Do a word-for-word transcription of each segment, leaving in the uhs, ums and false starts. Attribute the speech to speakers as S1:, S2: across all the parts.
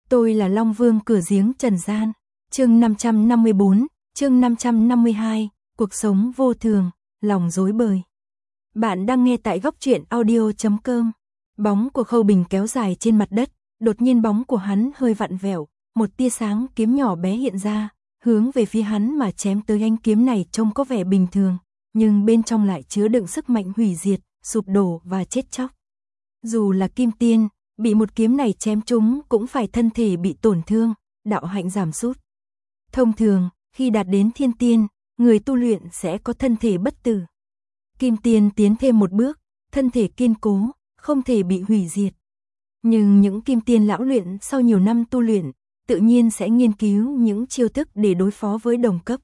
S1: Tôi là Long Vương cửa giếng trần gian. Chương năm trăm năm mươi bốn, chương năm trăm năm mươi hai, cuộc sống vô thường, lòng rối bời. Bạn đang nghe tại góc truyện audio chấm com. Bóng của Khâu Bình kéo dài trên mặt đất, đột nhiên bóng của hắn hơi vặn vẹo, một tia sáng kiếm nhỏ bé hiện ra, hướng về phía hắn mà chém tới. Ánh kiếm này trông có vẻ bình thường, nhưng bên trong lại chứa đựng sức mạnh hủy diệt, sụp đổ và chết chóc. Dù là kim tiên, bị một kiếm này chém trúng cũng phải thân thể bị tổn thương, đạo hạnh giảm sút. Thông thường, khi đạt đến thiên tiên, người tu luyện sẽ có thân thể bất tử. Kim tiên tiến thêm một bước, thân thể kiên cố, không thể bị hủy diệt. Nhưng những kim tiên lão luyện sau nhiều năm tu luyện, tự nhiên sẽ nghiên cứu những chiêu thức để đối phó với đồng cấp.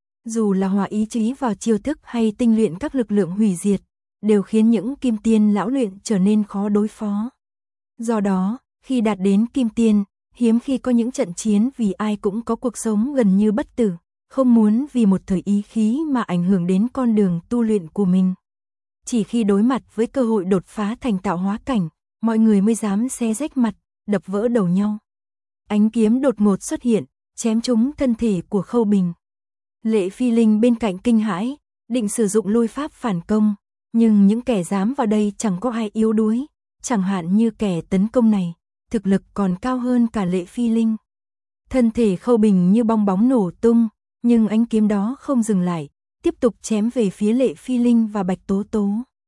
S1: Dù là hòa ý chí vào chiêu thức hay tinh luyện các lực lượng hủy diệt, đều khiến những kim tiên lão luyện trở nên khó đối phó. Do đó, khi đạt đến kim tiên, hiếm khi có những trận chiến vì ai cũng có cuộc sống gần như bất tử, không muốn vì một thời ý khí mà ảnh hưởng đến con đường tu luyện của mình. Chỉ khi đối mặt với cơ hội đột phá thành tạo hóa cảnh, mọi người mới dám xé rách mặt, đập vỡ đầu nhau. Ánh kiếm đột ngột xuất hiện, chém trúng thân thể của Khâu Bình. Lệ Phi Linh bên cạnh kinh hãi, định sử dụng lôi pháp phản công, nhưng những kẻ dám vào đây chẳng có ai yếu đuối, chẳng hạn như kẻ tấn công này, thực lực còn cao hơn cả Lệ Phi Linh. Thân thể Khâu Bình như bong bóng nổ tung, nhưng ánh kiếm đó không dừng lại, tiếp tục chém về phía Lệ Phi Linh và Bạch Tố Tố.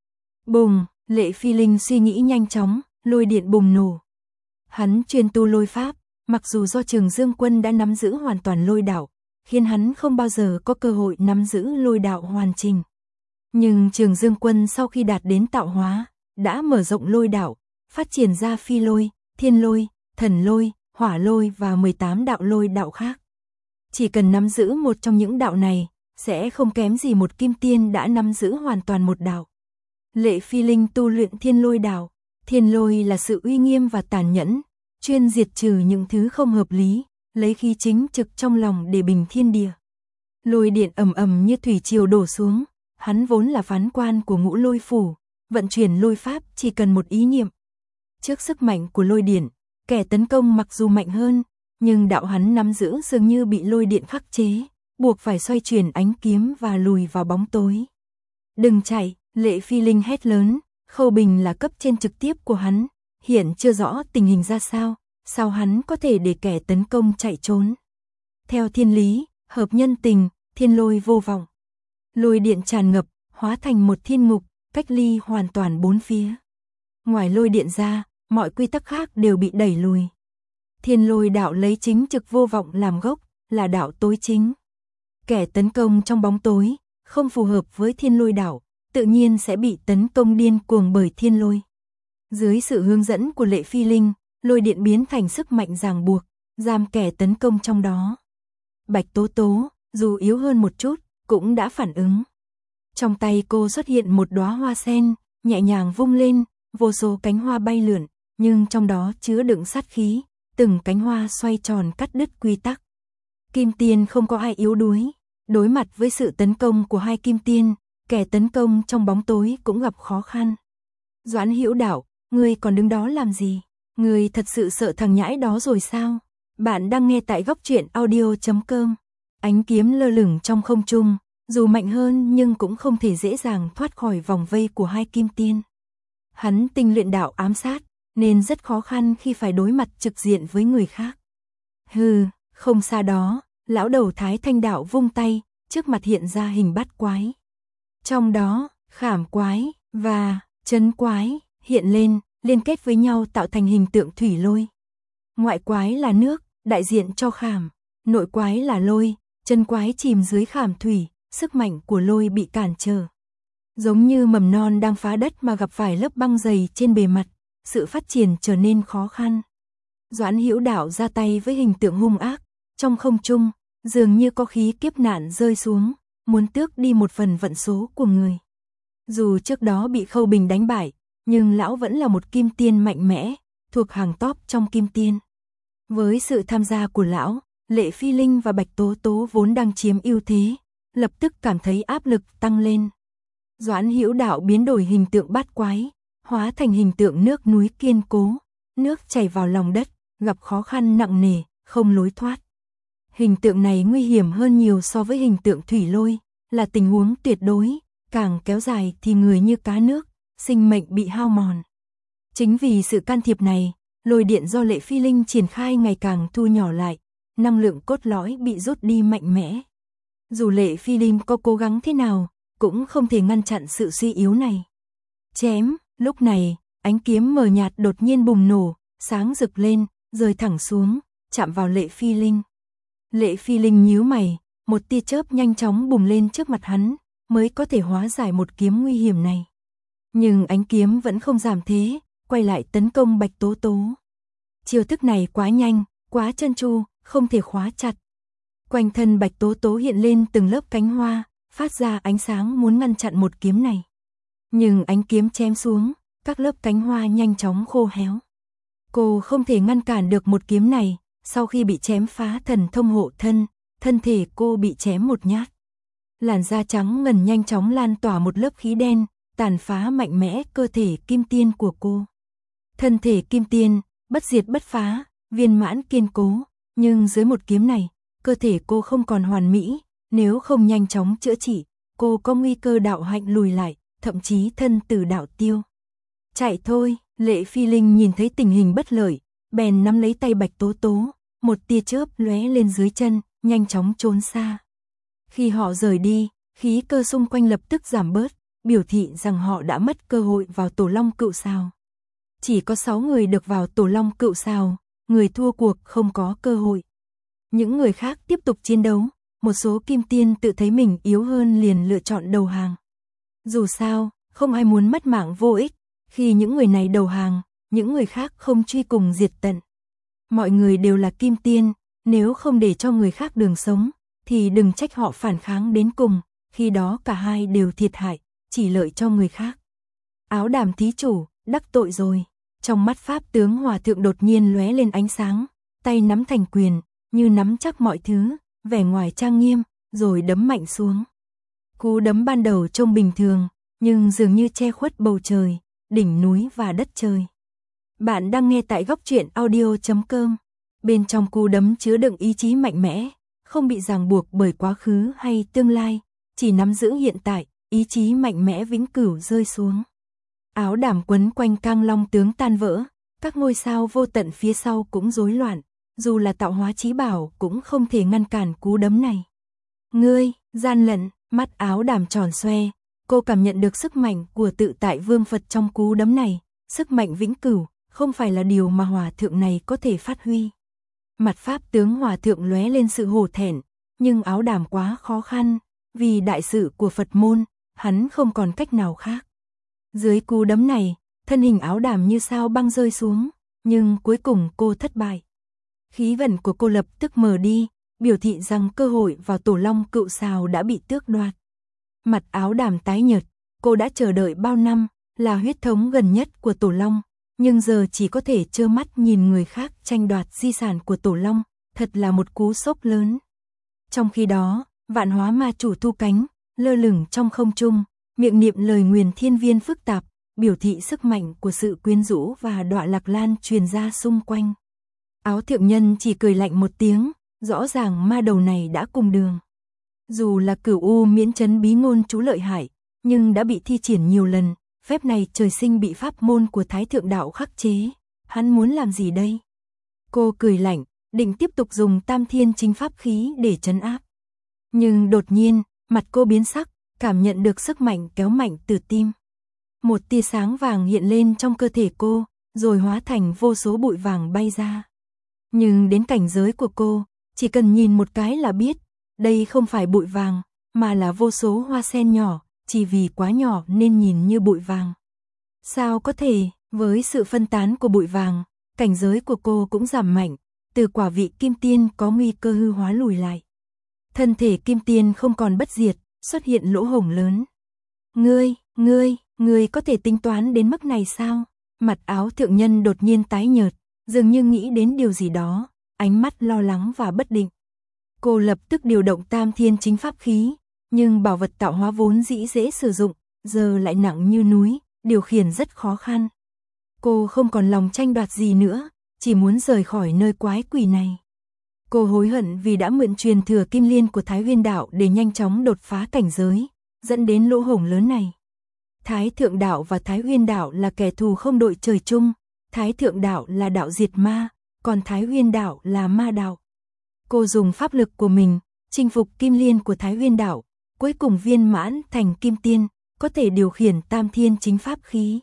S1: Bùng, Lệ Phi Linh suy nghĩ nhanh chóng, lôi điện bùng nổ. Hắn chuyên tu lôi pháp, mặc dù do Trường Dương Quân đã nắm giữ hoàn toàn lôi đạo, khiến hắn không bao giờ có cơ hội nắm giữ lôi đạo hoàn chỉnh. Nhưng Trường Dương Quân sau khi đạt đến tạo hóa, đã mở rộng lôi đạo, phát triển ra phi lôi, thiên lôi, thần lôi, hỏa lôi và mười tám đạo lôi đạo khác. Chỉ cần nắm giữ một trong những đạo này, sẽ không kém gì một kim tiên đã nắm giữ hoàn toàn một đạo. Lệ Phi Linh tu luyện thiên lôi đạo, thiên lôi là sự uy nghiêm và tàn nhẫn, chuyên diệt trừ những thứ không hợp lý, lấy khí chính trực trong lòng để bình thiên địa. Lôi điện ầm ầm như thủy triều đổ xuống, hắn vốn là phán quan của Ngũ Lôi Phủ, vận chuyển lôi pháp chỉ cần một ý niệm. Trước sức mạnh của lôi điện, kẻ tấn công mặc dù mạnh hơn, nhưng đạo hắn nắm giữ dường như bị lôi điện khắc chế, buộc phải xoay chuyển ánh kiếm và lùi vào bóng tối. Đừng chạy, Lệ Phi Linh hét lớn, Khâu Bình là cấp trên trực tiếp của hắn, hiện chưa rõ tình hình ra sao, sao hắn có thể để kẻ tấn công chạy trốn. Theo thiên lý, hợp nhân tình, thiên lôi vô vọng. Lôi điện tràn ngập, hóa thành một thiên ngục, cách ly hoàn toàn bốn phía. Ngoài lôi điện ra, mọi quy tắc khác đều bị đẩy lùi. Thiên lôi đạo lấy chính trực vô vọng làm gốc, là đạo tối chính. Kẻ tấn công trong bóng tối, không phù hợp với thiên lôi đạo, tự nhiên sẽ bị tấn công điên cuồng bởi thiên lôi. Dưới sự hướng dẫn của Lệ Phi Linh, lôi điện biến thành sức mạnh ràng buộc, giam kẻ tấn công trong đó. Bạch Tố Tố, dù yếu hơn một chút, cũng đã phản ứng. Trong tay cô xuất hiện một đóa hoa sen, nhẹ nhàng vung lên, vô số cánh hoa bay lượn, nhưng trong đó chứa đựng sát khí, từng cánh hoa xoay tròn cắt đứt quy tắc. Kim tiên không có ai yếu đuối, đối mặt với sự tấn công của hai kim tiên, kẻ tấn công trong bóng tối cũng gặp khó khăn. Doãn Hữu Đạo, ngươi còn đứng đó làm gì? Ngươi thật sự sợ thằng nhãi đó rồi sao? Bạn đang nghe tại góc truyện audio chấm com. Ánh kiếm lơ lửng trong không trung, dù mạnh hơn nhưng cũng không thể dễ dàng thoát khỏi vòng vây của hai kim tiên. Hắn tinh luyện đạo ám sát, nên rất khó khăn khi phải đối mặt trực diện với người khác. Hừ, không xa đó, lão đầu Thái Thanh Đạo vung tay, trước mặt hiện ra hình bát quái. Trong đó, khảm quái và trấn quái hiện lên, liên kết với nhau tạo thành hình tượng thủy lôi. Ngoại quái là nước, đại diện cho khảm, nội quái là lôi, chân quái chìm dưới khảm thủy, sức mạnh của lôi bị cản trở. Giống như mầm non đang phá đất mà gặp phải lớp băng dày trên bề mặt, sự phát triển trở nên khó khăn. Doãn Hữu Đạo ra tay với hình tượng hung ác, trong không trung, dường như có khí kiếp nạn rơi xuống, muốn tước đi một phần vận số của người. Dù trước đó bị Khâu Bình đánh bại, nhưng lão vẫn là một kim tiên mạnh mẽ, thuộc hàng top trong kim tiên. Với sự tham gia của lão, Lệ Phi Linh và Bạch Tố Tố vốn đang chiếm ưu thế, lập tức cảm thấy áp lực tăng lên. Doãn Hữu Đạo biến đổi hình tượng bát quái, hóa thành hình tượng nước núi kiên cố, nước chảy vào lòng đất, gặp khó khăn nặng nề, không lối thoát. Hình tượng này nguy hiểm hơn nhiều so với hình tượng thủy lôi, là tình huống tuyệt đối, càng kéo dài thì người như cá nước, sinh mệnh bị hao mòn. Chính vì sự can thiệp này, lôi điện do Lệ Phi Linh triển khai ngày càng thu nhỏ lại, năng lượng cốt lõi bị rút đi mạnh mẽ. Dù Lệ Phi Linh có cố gắng thế nào, cũng không thể ngăn chặn sự suy yếu này. Chém, lúc này, ánh kiếm mờ nhạt đột nhiên bùng nổ, sáng rực lên, rơi thẳng xuống, chạm vào Lệ Phi Linh. Lệ Phi Linh nhíu mày, một tia chớp nhanh chóng bùng lên trước mặt hắn, mới có thể hóa giải một kiếm nguy hiểm này. Nhưng ánh kiếm vẫn không giảm thế, quay lại tấn công Bạch Tố Tố. Chiêu thức này quá nhanh, quá trơn tru, không thể khóa chặt. Quanh thân Bạch Tố Tố hiện lên từng lớp cánh hoa, phát ra ánh sáng muốn ngăn chặn một kiếm này. Nhưng ánh kiếm chém xuống, các lớp cánh hoa nhanh chóng khô héo. Cô không thể ngăn cản được một kiếm này, sau khi bị chém phá thần thông hộ thân, thân thể cô bị chém một nhát. Làn da trắng ngần nhanh chóng lan tỏa một lớp khí đen, tàn phá mạnh mẽ cơ thể kim tiên của cô. Thân thể kim tiên, bất diệt bất phá, viên mãn kiên cố, nhưng dưới một kiếm này, cơ thể cô không còn hoàn mỹ, nếu không nhanh chóng chữa trị, cô có nguy cơ đạo hạnh lùi lại, thậm chí thân tử đạo tiêu. Chạy thôi, Lệ Phi Linh nhìn thấy tình hình bất lợi, bèn nắm lấy tay Bạch Tố Tố, một tia chớp lóe lên dưới chân, nhanh chóng trốn xa. Khi họ rời đi, khí cơ xung quanh lập tức giảm bớt, biểu thị rằng họ đã mất cơ hội vào Tổ Long Cựu Sào. Chỉ có sáu người được vào Tổ Long Cựu Sào, người thua cuộc không có cơ hội. Những người khác tiếp tục chiến đấu, một số kim tiên tự thấy mình yếu hơn liền lựa chọn đầu hàng. Dù sao, không ai muốn mất mạng vô ích, khi những người này đầu hàng, những người khác không truy cùng diệt tận. Mọi người đều là kim tiên, nếu không để cho người khác đường sống, thì đừng trách họ phản kháng đến cùng, khi đó cả hai đều thiệt hại, chỉ lợi cho người khác. Áo Đàm thí chủ, đắc tội rồi. Trong mắt Pháp tướng Hòa thượng đột nhiên lóe lên ánh sáng, tay nắm thành quyền, như nắm chắc mọi thứ, vẻ ngoài trang nghiêm, rồi đấm mạnh xuống. Cú đấm ban đầu trông bình thường, nhưng dường như che khuất bầu trời, đỉnh núi và đất trời. Bạn đang nghe tại góc truyện audio chấm com. Bên trong cú đấm chứa đựng ý chí mạnh mẽ, không bị ràng buộc bởi quá khứ hay tương lai, chỉ nắm giữ hiện tại, ý chí mạnh mẽ vĩnh cửu rơi xuống. Áo Đàm quấn quanh Cang Long tướng tan vỡ, các ngôi sao vô tận phía sau cũng rối loạn, dù là tạo hóa chí bảo cũng không thể ngăn cản cú đấm này. Ngươi, gian lận, mắt Áo Đàm tròn xoe, cô cảm nhận được sức mạnh của tự tại vương Phật trong cú đấm này, sức mạnh vĩnh cửu, không phải là điều mà hòa thượng này có thể phát huy. Mặt Pháp tướng Hòa thượng lóe lên sự hổ thẹn, nhưng Áo Đàm quá khó khăn, vì đại sự của Phật môn, hắn không còn cách nào khác. Dưới cú đấm này, thân hình Áo Đàm như sao băng rơi xuống, nhưng cuối cùng cô thất bại. Khí vận của cô lập tức mờ đi, biểu thị rằng cơ hội vào Tổ Long Cựu Sào đã bị tước đoạt. Mặt Áo Đàm tái nhợt, cô đã chờ đợi bao năm, là huyết thống gần nhất của Tổ Long, nhưng giờ chỉ có thể trơ mắt nhìn người khác tranh đoạt di sản của Tổ Long, thật là một cú sốc lớn. Trong khi đó, Vạn Hóa Ma Chủ thu cánh, lơ lửng trong không trung, miệng niệm lời nguyền thiên viên phức tạp, biểu thị sức mạnh của sự quyến rũ và đọa lạc lan truyền ra xung quanh. Áo thượng nhân chỉ cười lạnh một tiếng, rõ ràng ma đầu này đã cùng đường. Dù là Cửu U miễn trấn bí ngôn chú lợi hại, nhưng đã bị thi triển nhiều lần, phép này trời sinh bị pháp môn của Thái Thượng Đạo khắc chế, hắn muốn làm gì đây? Cô cười lạnh, định tiếp tục dùng Tam Thiên Chính Pháp khí để trấn áp. Nhưng đột nhiên, mặt cô biến sắc, cảm nhận được sức mạnh kéo mạnh từ tim. Một tia sáng vàng hiện lên trong cơ thể cô, rồi hóa thành vô số bụi vàng bay ra. Nhưng đến cảnh giới của cô, chỉ cần nhìn một cái là biết, đây không phải bụi vàng, mà là vô số hoa sen nhỏ, chỉ vì quá nhỏ nên nhìn như bụi vàng. Sao có thể, với sự phân tán của bụi vàng, cảnh giới của cô cũng giảm mạnh, từ quả vị kim tiên có nguy cơ hư hóa lùi lại. Thân thể kim tiên không còn bất diệt, xuất hiện lỗ hổng lớn. Ngươi, ngươi, ngươi có thể tính toán đến mức này sao? Mặt Áo thượng nhân đột nhiên tái nhợt, dường như nghĩ đến điều gì đó, ánh mắt lo lắng và bất định. Cô lập tức điều động Tam Thiên Chính Pháp khí, nhưng bảo vật tạo hóa vốn dĩ dễ sử dụng, giờ lại nặng như núi, điều khiển rất khó khăn. Cô không còn lòng tranh đoạt gì nữa, chỉ muốn rời khỏi nơi quái quỷ này. Cô hối hận vì đã mượn truyền thừa kim liên của Thái Huyên đạo để nhanh chóng đột phá cảnh giới, dẫn đến lỗ hổng lớn này. Thái Thượng đạo và Thái Huyên đạo là kẻ thù không đội trời chung, Thái Thượng đạo là đạo diệt ma, còn Thái Huyên đạo là ma đạo. Cô dùng pháp lực của mình, chinh phục kim liên của Thái Huyên đạo, cuối cùng viên mãn thành kim tiên, có thể điều khiển tam thiên chính pháp khí.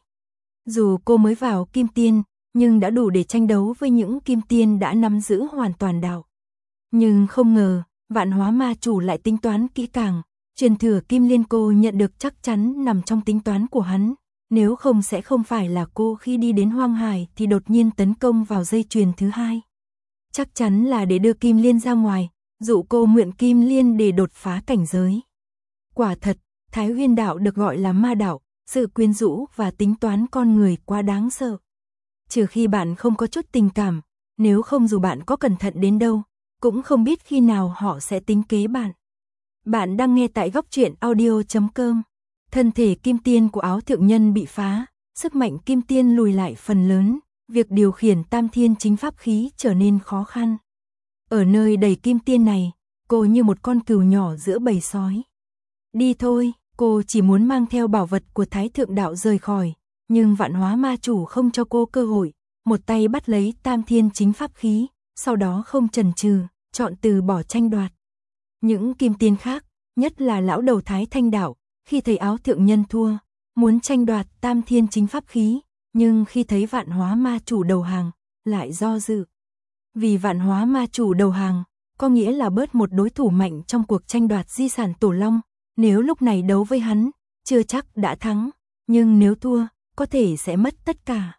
S1: Dù cô mới vào kim tiên, nhưng đã đủ để tranh đấu với những kim tiên đã nắm giữ hoàn toàn đạo. Nhưng không ngờ, Vạn Hóa Ma Chủ lại tính toán kỹ càng, truyền thừa kim liên cô nhận được chắc chắn nằm trong tính toán của hắn, nếu không sẽ không phải là cô khi đi đến Hoang Hải thì đột nhiên tấn công vào dây chuyền thứ hai. Chắc chắn là để đưa kim liên ra ngoài, dụ cô mượn kim liên để đột phá cảnh giới. Quả thật, Thái Huyên đạo được gọi là ma đạo, sự quyến rũ và tính toán con người quá đáng sợ. Trừ khi bạn không có chút tình cảm, nếu không dù bạn có cẩn thận đến đâu, cũng không biết khi nào họ sẽ tính kế bạn. Bạn đang nghe tại góc truyện audio chấm com. Thân thể kim tiên của Áo Thượng Nhân bị phá, sức mạnh kim tiên lùi lại phần lớn, việc điều khiển tam thiên chính pháp khí trở nên khó khăn. Ở nơi đầy kim tiên này, cô như một con cừu nhỏ giữa bầy sói. Đi thôi, cô chỉ muốn mang theo bảo vật của Thái Thượng đạo rời khỏi, nhưng Vạn Hóa Ma Chủ không cho cô cơ hội, một tay bắt lấy tam thiên chính pháp khí, sau đó không chần chừ, chọn từ bỏ tranh đoạt. Những kim tiên khác, nhất là lão đầu Thái Thanh đạo, khi thấy Áo Thượng Nhân thua, muốn tranh đoạt tam thiên chính pháp khí, nhưng khi thấy Vạn Hóa Ma Chủ đầu hàng, lại do dự. Vì Vạn Hóa Ma Chủ đầu hàng, có nghĩa là bớt một đối thủ mạnh trong cuộc tranh đoạt di sản Tổ Long, nếu lúc này đấu với hắn, chưa chắc đã thắng, nhưng nếu thua, có thể sẽ mất tất cả.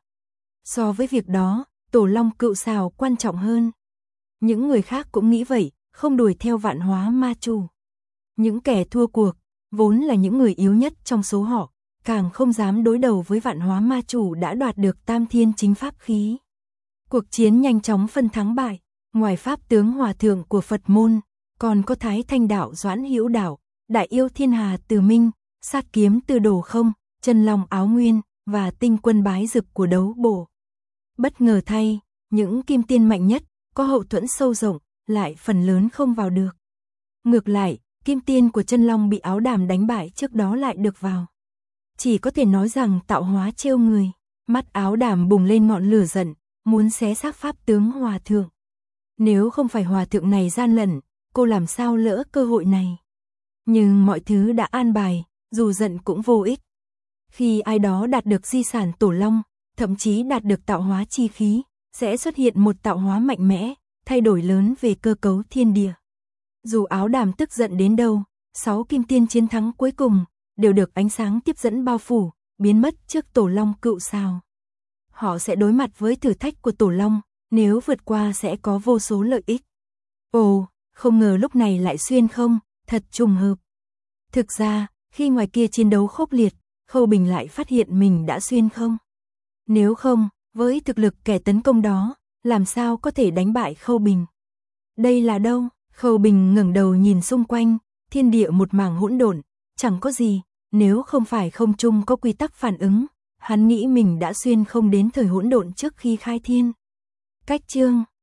S1: So với việc đó, Tổ Long Cựu Sào quan trọng hơn. Những người khác cũng nghĩ vậy, không đuổi theo Vạn Hóa Ma Chủ. Những kẻ thua cuộc, vốn là những người yếu nhất trong số họ, càng không dám đối đầu với Vạn Hóa Ma Chủ đã đoạt được tam thiên chính pháp khí. Cuộc chiến nhanh chóng phân thắng bại, ngoài pháp tướng hòa thượng của Phật môn, còn có Thái Thanh đạo Doãn Hữu đạo, Đại yêu Thiên Hà Từ Minh, Sát kiếm Từ Đồ Không, Chân Long Áo Nguyên và Tinh quân Bái Dực của Đấu Bộ. Bất ngờ thay, những kim tiên mạnh nhất, có hậu thuẫn sâu rộng, lại phần lớn không vào được. Ngược lại, kim tiên của Chân Long bị Áo Đàm đánh bại trước đó lại được vào. Chỉ có thể nói rằng tạo hóa trêu người, mắt Áo Đàm bùng lên ngọn lửa giận, muốn xé xác pháp tướng hòa thượng. Nếu không phải hòa thượng này gian lận, cô làm sao lỡ cơ hội này. Nhưng mọi thứ đã an bài, dù giận cũng vô ích. Khi ai đó đạt được di sản Tổ Long, thậm chí đạt được tạo hóa chi khí, sẽ xuất hiện một tạo hóa mạnh mẽ, thay đổi lớn về cơ cấu thiên địa. Dù Áo Đàm tức giận đến đâu, sáu kim tiên chiến thắng cuối cùng, đều được ánh sáng tiếp dẫn bao phủ, biến mất trước Tổ Long Cựu Sào. Họ sẽ đối mặt với thử thách của Tổ Long, nếu vượt qua sẽ có vô số lợi ích. Ồ, không ngờ lúc này lại xuyên không, thật trùng hợp. Thực ra, khi ngoài kia chiến đấu khốc liệt, Khâu Bình lại phát hiện mình đã xuyên không. Nếu không, với thực lực kẻ tấn công đó, làm sao có thể đánh bại Khâu Bình? Đây là đâu? Khâu Bình ngẩng đầu nhìn xung quanh, thiên địa một mảng hỗn độn, chẳng có gì, nếu không phải không trung có quy tắc phản ứng, hắn nghĩ mình đã xuyên không đến thời hỗn độn trước khi khai thiên. Cách chương